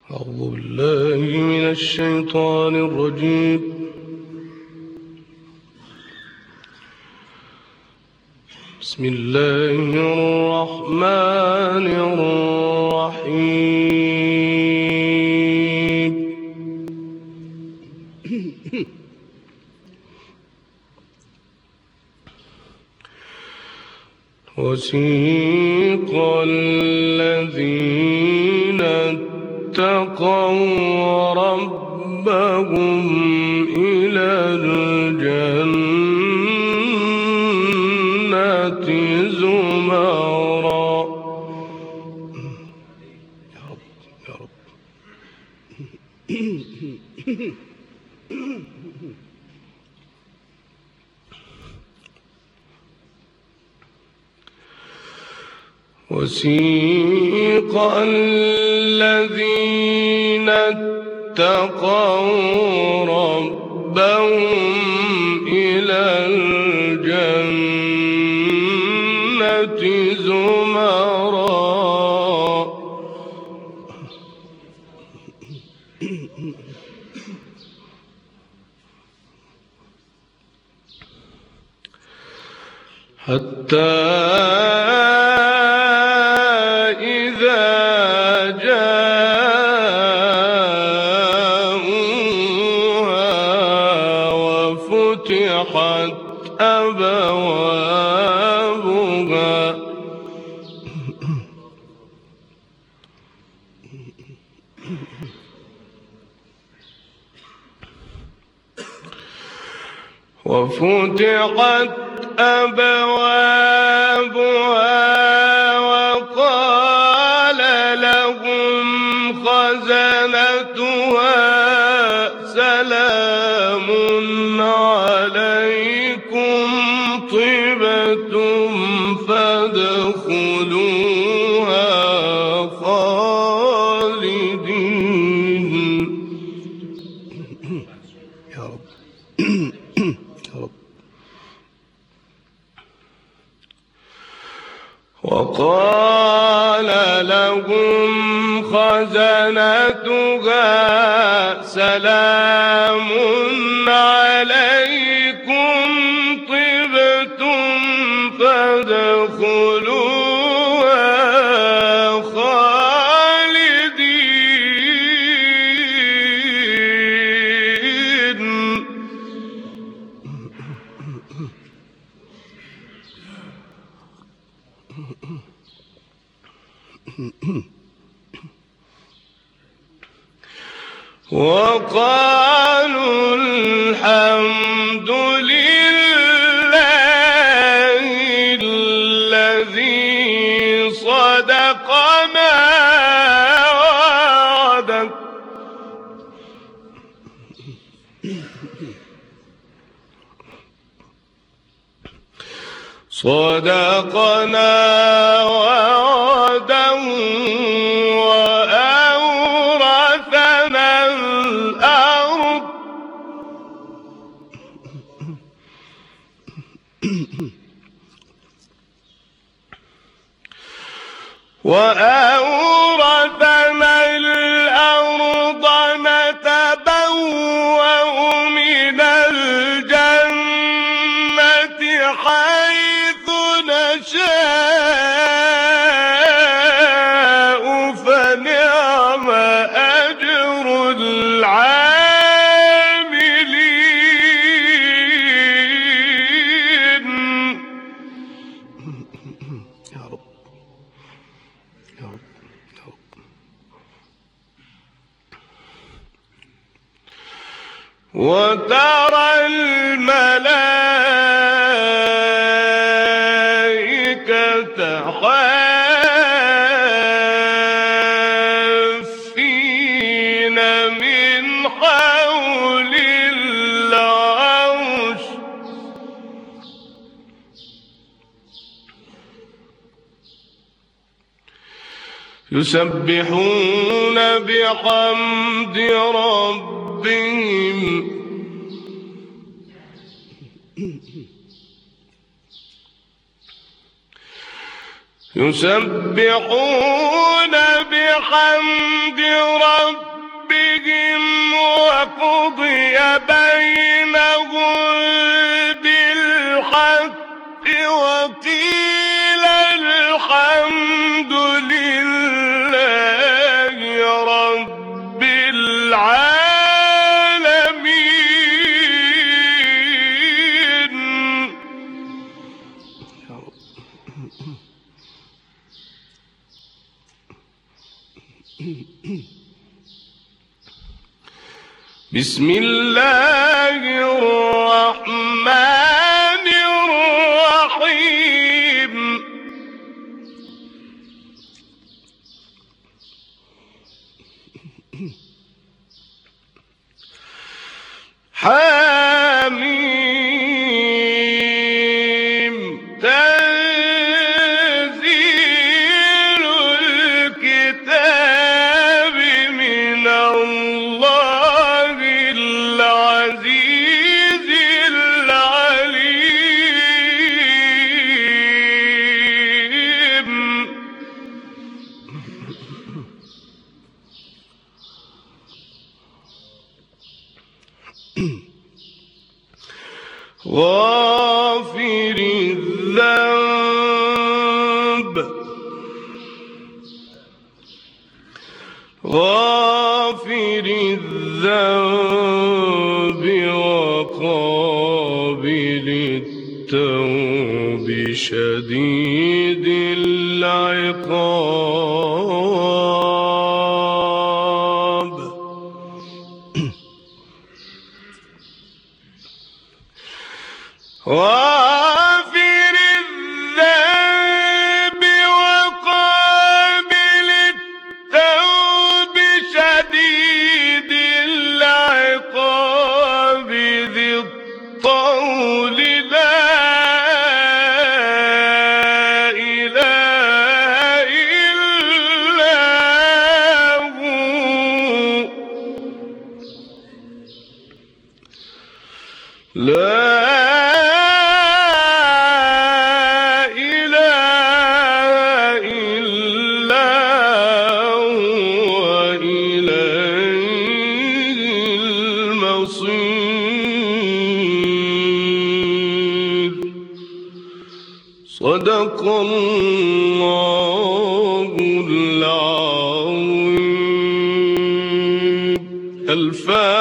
أعوذ بالله من الشيطان الرجيم. بسم الله الرحمن الرحيم. وسيق الذين اتقوا ربهم إلى الجنة زمرا. يا رب يا رب. وسيق الذين اتقوا ربهم إلى الجنة زمرا حتى فتحت أبوابها وقال لهم خزنتها سلام عليكم طبتم فادخلوها خالدين. يا رب يا رب. وقال لهم خزنتها سلام عليكم طبتم فادخلوها خالدين. وقالوا الحمد لله الذي صدقنا وعده وأورثنا الأرض نتبوأ من الجنة حيث نشاء فنعم أجر العاملين. يا رب يا رب يا رب. وترى الملائكة حافين من حول العرش يسبحون بحمد ربهم يسبحون بحمد ربهم وقضي بينهم بالحق وقيل الحمد لله رب العالمين. بسم الله الرحمن الرحيم. حميم تنزيل الكتاب من الله العزيز العليم. غافر الذنب وقابل التوب شديد العقاب. غافر الذنب وقابل التوب شديد العقاب ذي الطول لا إله إلا هو. لا صدق الله العظيم. الفاتحة.